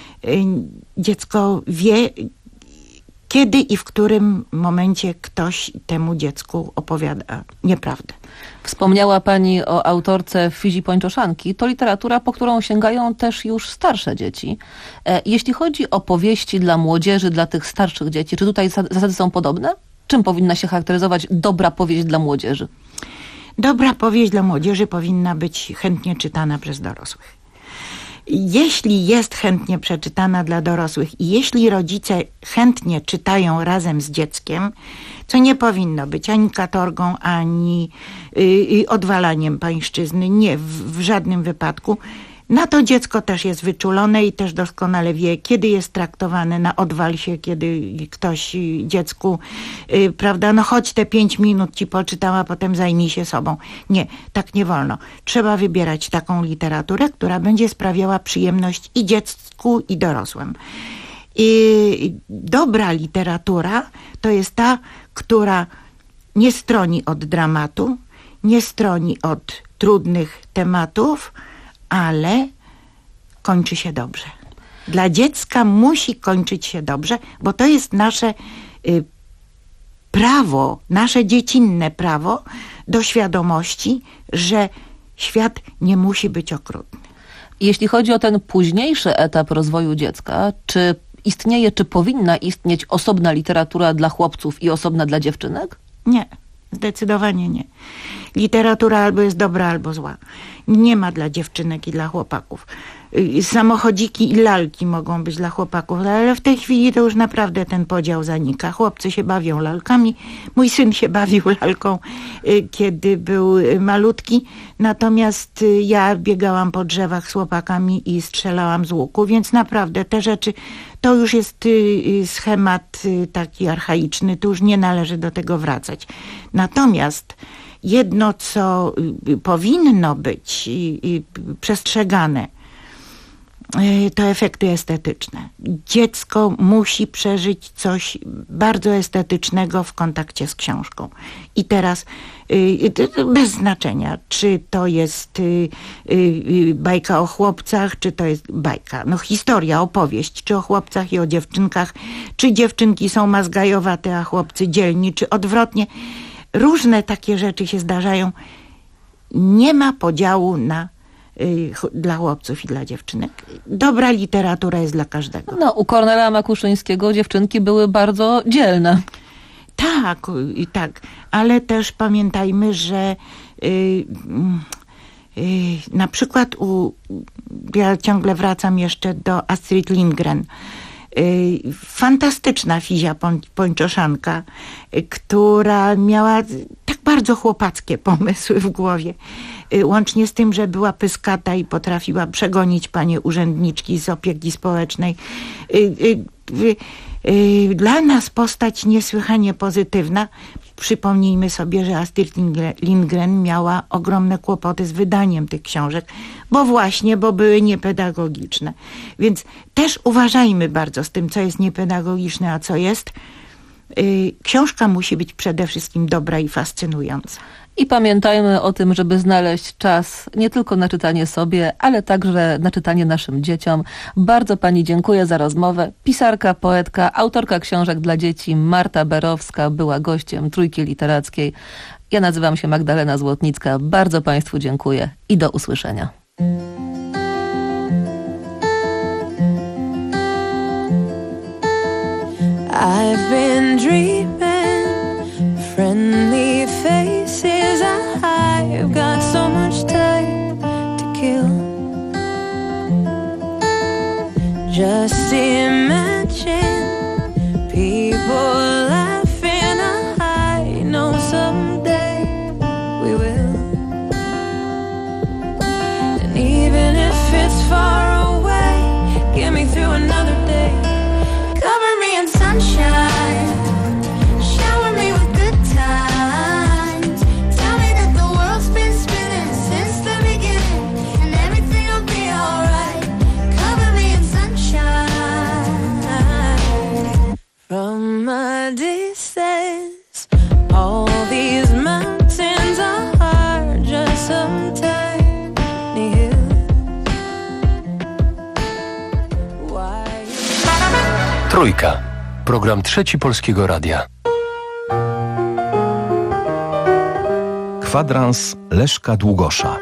Dziecko wie, kiedy i w którym momencie ktoś temu dziecku opowiada nieprawdę. Wspomniała pani o autorce Fizi Pończoszanki. To literatura, po którą sięgają też już starsze dzieci. Jeśli chodzi o powieści dla młodzieży, dla tych starszych dzieci, czy tutaj zasady są podobne? Czym powinna się charakteryzować dobra powieść dla młodzieży? Dobra powieść dla młodzieży powinna być chętnie czytana przez dorosłych. Jeśli jest chętnie przeczytana dla dorosłych i jeśli rodzice chętnie czytają razem z dzieckiem, co nie powinno być ani katorgą, ani y, odwalaniem pańszczyzny, nie, w, w żadnym wypadku, na to dziecko też jest wyczulone i też doskonale wie, kiedy jest traktowane na odwal się, kiedy ktoś dziecku, yy, prawda, no chodź te pięć minut ci poczytała, a potem zajmij się sobą. Nie, tak nie wolno. Trzeba wybierać taką literaturę, która będzie sprawiała przyjemność i dziecku, i dorosłym. I dobra literatura to jest ta, która nie stroni od dramatu, nie stroni od trudnych tematów, ale kończy się dobrze. Dla dziecka musi kończyć się dobrze, bo to jest nasze y, prawo, nasze dziecinne prawo do świadomości, że świat nie musi być okrutny. Jeśli chodzi o ten późniejszy etap rozwoju dziecka, czy istnieje, czy powinna istnieć osobna literatura dla chłopców i osobna dla dziewczynek? Nie, zdecydowanie nie. Literatura albo jest dobra, albo zła. Nie ma dla dziewczynek i dla chłopaków. Samochodziki i lalki mogą być dla chłopaków, ale w tej chwili to już naprawdę ten podział zanika. Chłopcy się bawią lalkami. Mój syn się bawił lalką, kiedy był malutki, natomiast ja biegałam po drzewach z chłopakami i strzelałam z łuku, więc naprawdę te rzeczy, to już jest schemat taki archaiczny, to już nie należy do tego wracać. Natomiast jedno, co powinno być przestrzegane, to efekty estetyczne. Dziecko musi przeżyć coś bardzo estetycznego w kontakcie z książką. I teraz bez znaczenia, czy to jest bajka o chłopcach, czy to jest bajka, no historia, opowieść, czy o chłopcach i o dziewczynkach, czy dziewczynki są mazgajowate, a chłopcy dzielni, czy odwrotnie. Różne takie rzeczy się zdarzają. Nie ma podziału na dla chłopców i dla dziewczynek. Dobra literatura jest dla każdego. No, u Kornela Makuszyńskiego dziewczynki były bardzo dzielne. Tak, i tak, ale też pamiętajmy, że yy, yy, na przykład u, ja ciągle wracam jeszcze do Astrid Lindgren. Yy, fantastyczna Fizia Pończoszanka, yy, która miała tak bardzo chłopackie pomysły w głowie. Yy, łącznie z tym, że była pyskata i potrafiła przegonić panie urzędniczki z opieki społecznej. Yy, yy, yy, dla nas postać niesłychanie pozytywna. Przypomnijmy sobie, że Astrid Lindgren miała ogromne kłopoty z wydaniem tych książek, bo właśnie, bo były niepedagogiczne. Więc też uważajmy bardzo z tym, co jest niepedagogiczne, a co jest. Yy, książka musi być przede wszystkim dobra i fascynująca. I pamiętajmy o tym, żeby znaleźć czas nie tylko na czytanie sobie, ale także na czytanie naszym dzieciom. Bardzo pani dziękuję za rozmowę. Pisarka, poetka, autorka książek dla dzieci Marta Berowska była gościem Trójki Literackiej. Ja nazywam się Magdalena Złotnicka. Bardzo państwu dziękuję i do usłyszenia. I've been dreaming friendly faces. I've got so much time to kill. Just imagine people laughing. I know someday we will. And even if it's far away, get me through another day. Cover me in sunshine, shower me with good times. Tell me that the world's been spinning since the beginning, and everything will be alright. Cover me in sunshine. From a distance, all these mountains are just some tiny hills. Why? Trójka. Program Trzeci Polskiego Radia. Kwadrans Leszka Długosza.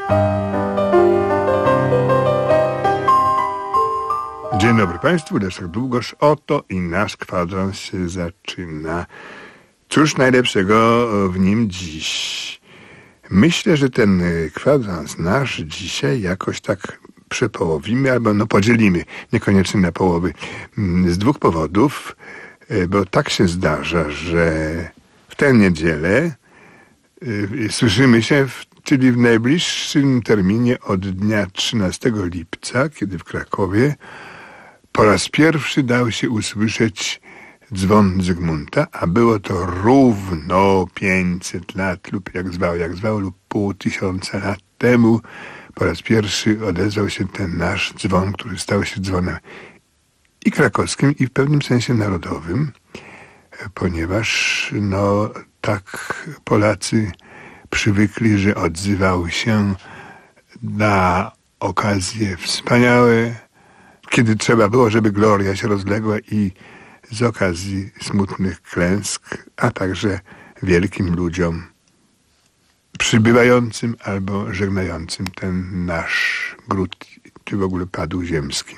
Dzień dobry Państwu, Leszek Długosz. Oto i nasz kwadrans się zaczyna. Cóż najlepszego w nim dziś? Myślę, że ten kwadrans nasz dzisiaj jakoś tak przepołowimy, albo no podzielimy, niekoniecznie na połowy. Z dwóch powodów, bo tak się zdarza, że w tę niedzielę y, słyszymy się, w, czyli w najbliższym terminie od dnia trzynastego lipca, kiedy w Krakowie po raz pierwszy dał się usłyszeć dzwon Zygmunta, a było to równo pięćset lat lub jak zwał, jak zwał, lub pół tysiąca lat temu. Po raz pierwszy odezwał się ten nasz dzwon, który stał się dzwonem i krakowskim, i w pewnym sensie narodowym, ponieważ no tak Polacy przywykli, że odzywały się na okazje wspaniałe, kiedy trzeba było, żeby gloria się rozległa, i z okazji smutnych klęsk, a także wielkim ludziom przybywającym albo żegnającym ten nasz gród, czy w ogóle padł ziemski.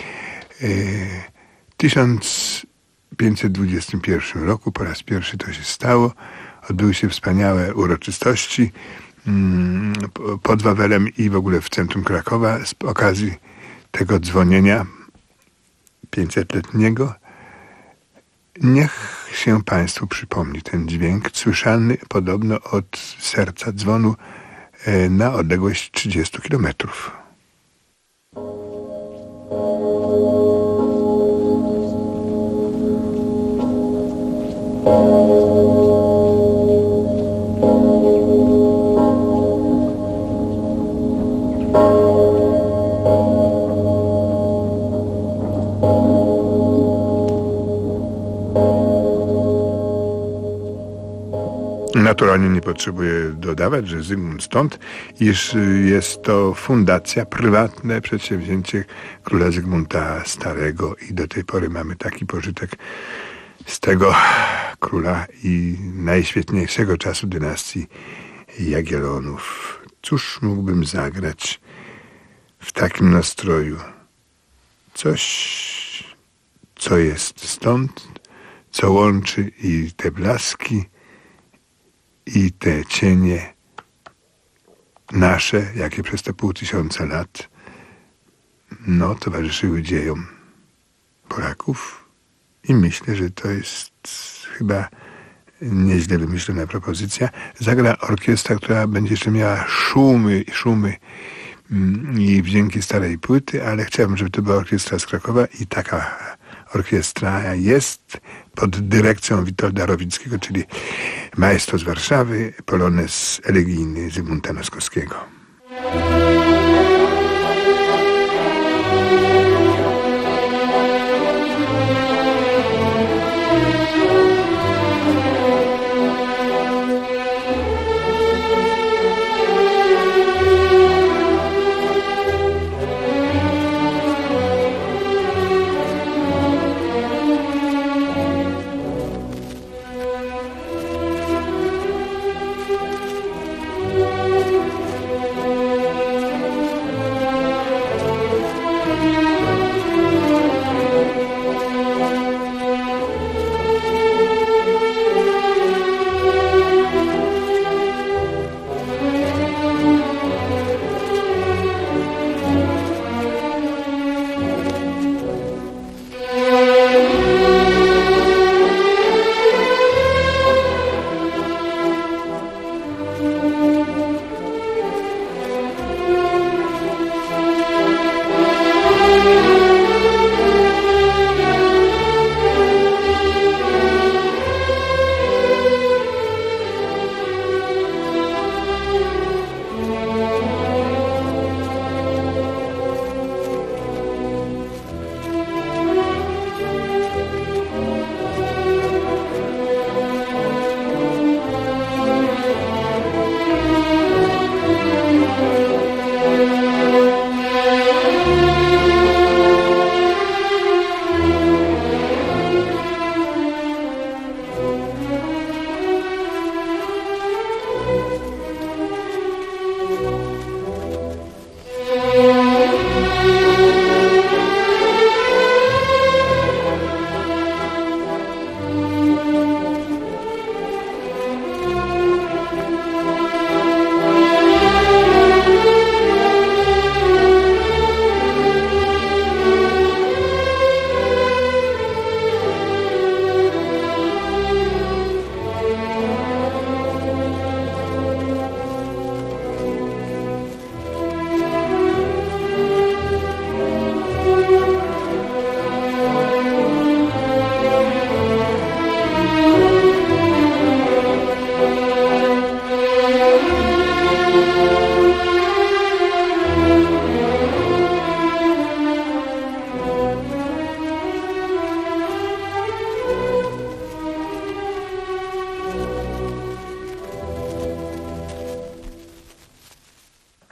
W tysiąc pięćset dwudziestym pierwszym roku po raz pierwszy to się stało. Odbyły się wspaniałe uroczystości pod Wawelem i w ogóle w centrum Krakowa z okazji tego dzwonienia pięćsetletniego. Niech się Państwu przypomni ten dźwięk, słyszany podobno od serca dzwonu na odległość trzydziestu kilometrów. Naturalnie nie potrzebuję dodawać, że Zygmunt stąd, iż jest to fundacja, prywatne przedsięwzięcie króla Zygmunta Starego i do tej pory mamy taki pożytek z tego króla i najświetniejszego czasu dynastii Jagiellonów. Cóż mógłbym zagrać w takim nastroju? Coś, co jest stąd, co łączy i te blaski, i te cienie nasze, jakie przez te pół tysiąca lat no, towarzyszyły dziejom Polaków. I myślę, że to jest chyba nieźle wymyślona propozycja. Zagra orkiestra, która będzie jeszcze miała szumy i szumy i dźwięki starej płyty, ale chciałbym, żeby to była orkiestra z Krakowa i taka orkiestra jest pod dyrekcją Witolda Rowickiego, czyli maestro z Warszawy, polonez elegijny Zygmunta Noskowskiego.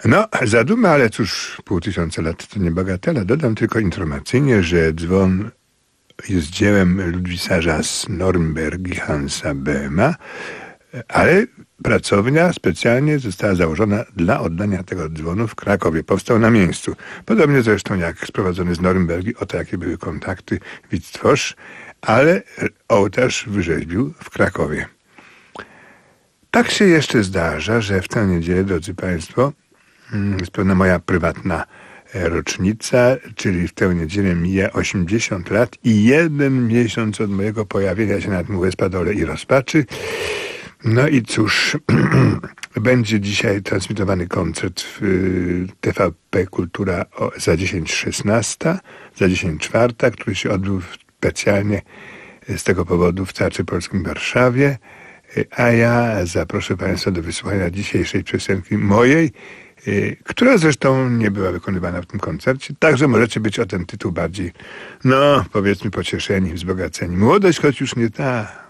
No, zaduma, ale cóż, pół tysiąca lat to nie bagatela. Dodam tylko informacyjnie, że dzwon jest dziełem ludwisarza z Norymbergi Hansa Behma, ale pracownia specjalnie została założona dla oddania tego dzwonu w Krakowie. Powstał na miejscu. Podobnie zresztą jak sprowadzony z Norymbergi, oto jakie były kontakty, Wittfors, ale ołtarz wyrzeźbił w Krakowie. Tak się jeszcze zdarza, że w tę niedzielę, drodzy Państwo, jest pewna moja prywatna rocznica, czyli w tę niedzielę mija osiemdziesiąt lat i jeden miesiąc od mojego pojawienia się na tym Łez-Padole i rozpaczy. No i cóż, będzie dzisiaj transmitowany koncert w T V P Kultura za dziesięć szesnaście, za dziesięć czwarta, który się odbył specjalnie z tego powodu w Teatrze Polskim w Warszawie, a ja zaproszę Państwa do wysłuchania dzisiejszej piosenki mojej, która zresztą nie była wykonywana w tym koncercie, także możecie być o ten tytuł bardziej, no powiedzmy, pocieszeni, wzbogaceni. Młodość, choć już nie ta.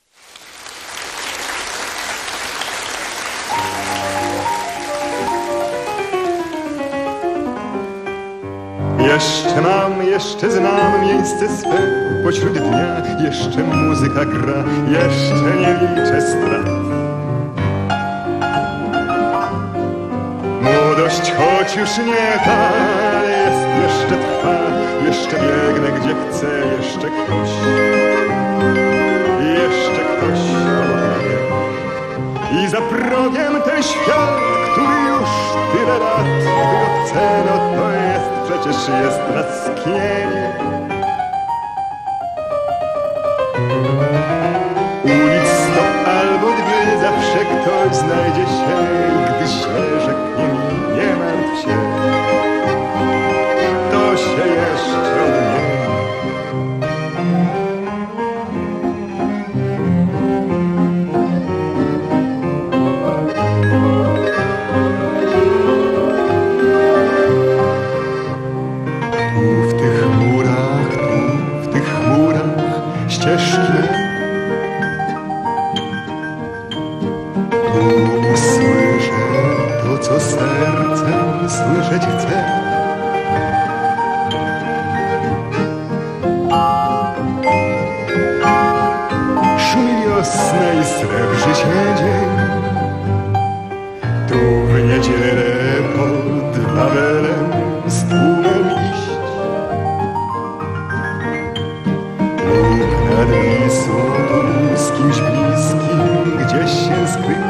Jeszcze mam, jeszcze znam miejsce swe pośród dnia, jeszcze muzyka gra, jeszcze nie liczę strat. Młodość, choć już nie ta, ale jest, jeszcze trwa, jeszcze biegnę gdzie chcę, jeszcze ktoś, jeszcze ktoś obok mnie. I za progiem ten świat, który już tyle lat, gdy go chcę, no to jest, przecież jest trasknienie. Ulic sto albo dwie, zawsze ktoś znajdzie się, gdy się rzeknie mi, nie martw się, to się jeszcze odmieni. Słyszeć chcę. Szumi wiosna i srebrzy się dzień. Tu w niedzielę pod Wawelem z tłumem iść. Lub nad Wisłą tu z kimś bliskim gdzieś się skryć.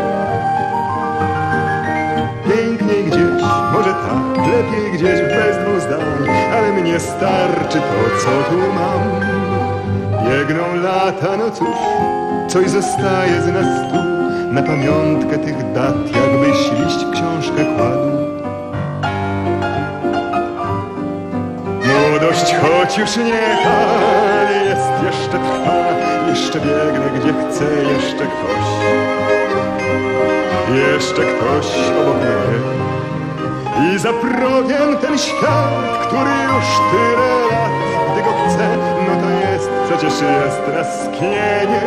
Piękniej gdzieś, może tak, lepiej gdzieś bez dwóch zdań, ale mnie starczy to, co tu mam. Biegną lata, no cóż, coś zostaje z nas tu, na pamiątkę tych dat, jakbyś liść w książkę kładł. Młodość, choć już nie ta, ale jest, jeszcze trwa, jeszcze biegnę gdzie chcę, jeszcze ktoś. Jeszcze ktoś obok mnie. I za progiem ten świat, który już tyle lat, gdy go chcę, no to jest, przecież jest trasknienie.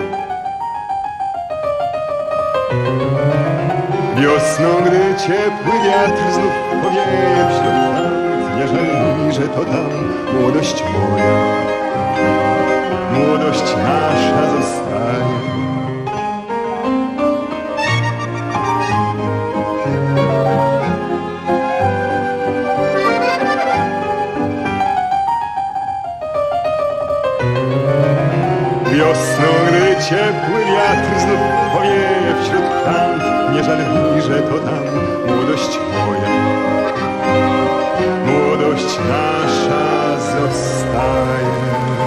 Wiosną, gdy ciepły wiatr znów powieje wśród kant, nie żal mi, że to tam młodość moja, młodość nasza zostaje. Wiosną, gdy ciepły wiatr znów powieje wśród kant, nie żal mi, że to tam młodość moja, młodość nasza zostaje.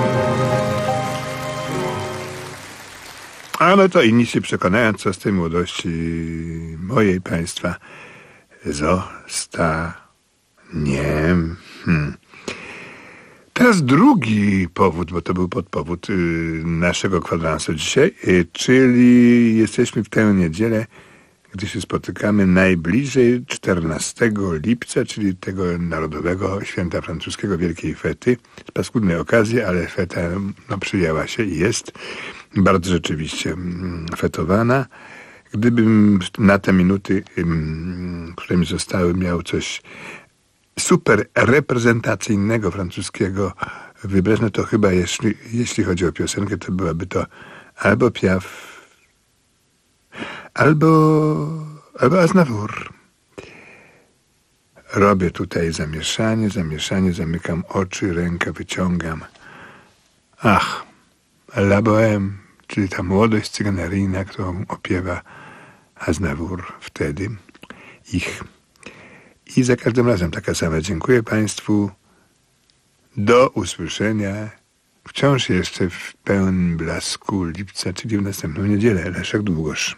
A no to inni się przekonają, co z tej młodości mojej państwa zostanie. Hmm. Teraz drugi powód, bo to był podpowód y, naszego kwadransu dzisiaj, y, czyli jesteśmy w tę niedzielę, gdy się spotykamy najbliżej czternastego lipca, czyli tego narodowego święta francuskiego, Wielkiej Fety. Z paskudnej okazji, ale feta no, przyjęła się i jest bardzo rzeczywiście mm, fetowana. Gdybym na te minuty, które mi zostały, miał coś super reprezentacyjnego francuskiego wybrać, no to chyba jeśli, jeśli chodzi o piosenkę, to byłaby to albo Piaf, albo, albo Aznavour. Robię tutaj zamieszanie, zamieszanie, zamykam oczy, rękę wyciągam. Ach, La Bohème, czyli ta młodość cyganaryjna, którą opiewa Aznavour wtedy, ich. I za każdym razem taka sama. Dziękuję Państwu. Do usłyszenia. Wciąż jeszcze w pełnym blasku lipca, czyli w następną niedzielę. Leszek Długosz.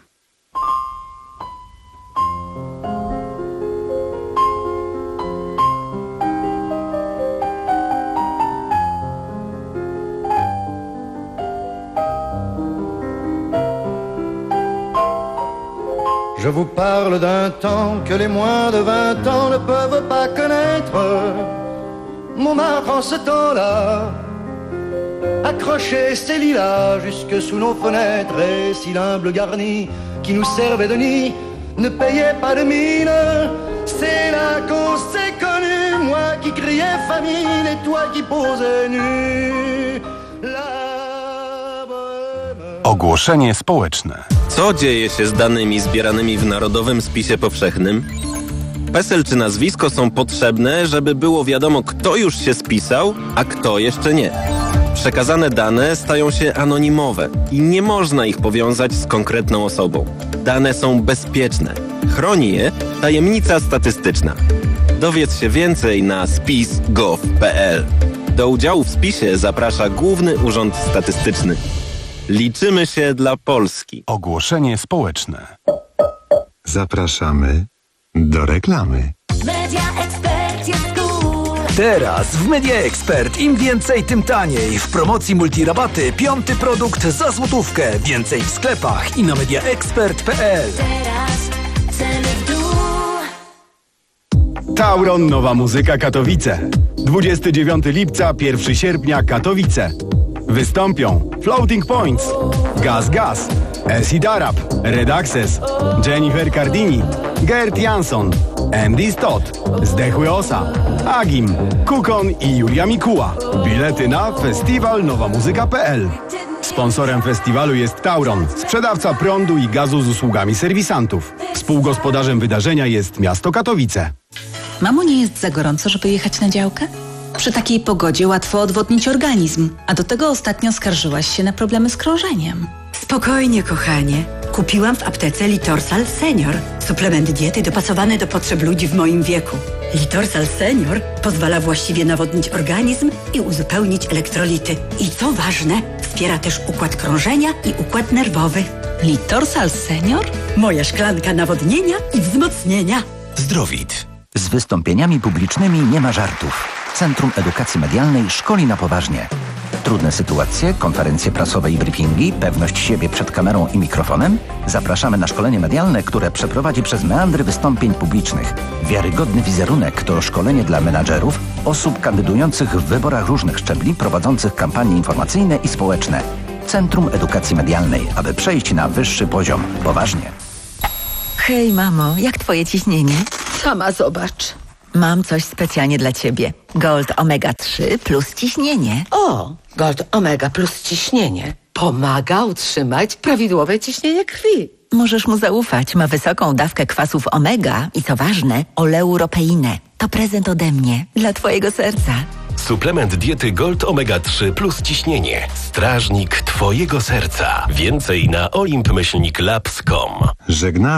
Je vous parle d'un temps que les moins de vingt ans ne peuvent pas connaître. Montmartre en ce temps-là accrochait ses lilas jusque sous nos fenêtres, et si l'humble garni qui nous servait de nid ne payait pas de mine, c'est là qu'on s'est connus, moi qui criais famine et toi qui posais nu. Ogłoszenie społeczne. Co dzieje się z danymi zbieranymi w Narodowym Spisie Powszechnym? PESEL czy nazwisko są potrzebne, żeby było wiadomo, kto już się spisał, a kto jeszcze nie. Przekazane dane stają się anonimowe i nie można ich powiązać z konkretną osobą. Dane są bezpieczne. Chroni je tajemnica statystyczna. Dowiedz się więcej na spis kropka gov kropka p l. Do udziału w spisie zaprasza Główny Urząd Statystyczny. Liczymy się dla Polski. Ogłoszenie społeczne. Zapraszamy do reklamy. Media Expert jest cool. Teraz w Media Expert im więcej, tym taniej. W promocji multirabaty piąty produkt za złotówkę. Więcej w sklepach i na mediaexpert kropka p l. Teraz ceny w dół. Tauron Nowa Muzyka Katowice. dwudziestego dziewiątego lipca, pierwszego sierpnia Katowice. Wystąpią Floating Points, Gaz Gaz, Acid Arab, Red Access, Jennifer Cardini, Gert Jansson, Andy Stott, Zdechły Osa, Agim, Kukon i Julia Mikuła. Bilety na festiwal nowa muzyka kropka p l. Sponsorem festiwalu jest Tauron, sprzedawca prądu i gazu z usługami serwisantów. Współgospodarzem wydarzenia jest miasto Katowice. Mamo, nie jest za gorąco, żeby jechać na działkę? Przy takiej pogodzie łatwo odwodnić organizm, a do tego ostatnio skarżyłaś się na problemy z krążeniem. Spokojnie, kochanie. Kupiłam w aptece Litorsal Senior. Suplement diety dopasowany do potrzeb ludzi w moim wieku. Litorsal Senior pozwala właściwie nawodnić organizm i uzupełnić elektrolity. I co ważne, wspiera też układ krążenia i układ nerwowy. Litorsal Senior? Moja szklanka nawodnienia i wzmocnienia. Zdrowit. Z wystąpieniami publicznymi nie ma żartów. Centrum Edukacji Medialnej szkoli na poważnie. Trudne sytuacje, konferencje prasowe i briefingi, pewność siebie przed kamerą i mikrofonem? Zapraszamy na szkolenie medialne, które przeprowadzi przez meandry wystąpień publicznych. Wiarygodny wizerunek to szkolenie dla menadżerów, osób kandydujących w wyborach różnych szczebli, prowadzących kampanie informacyjne i społeczne. Centrum Edukacji Medialnej, aby przejść na wyższy poziom. Poważnie. Hej, mamo, jak twoje ciśnienie? Sama zobacz. Mam coś specjalnie dla ciebie. Gold Omega trzy plus ciśnienie. O, Gold Omega plus ciśnienie. Pomaga utrzymać prawidłowe ciśnienie krwi. Możesz mu zaufać. Ma wysoką dawkę kwasów omega i co ważne, oleuropeinę. To prezent ode mnie, dla twojego serca. Suplement diety Gold Omega trzy plus ciśnienie. Strażnik twojego serca. Więcej na olimp myślnik labs kropka com. Żegnamy.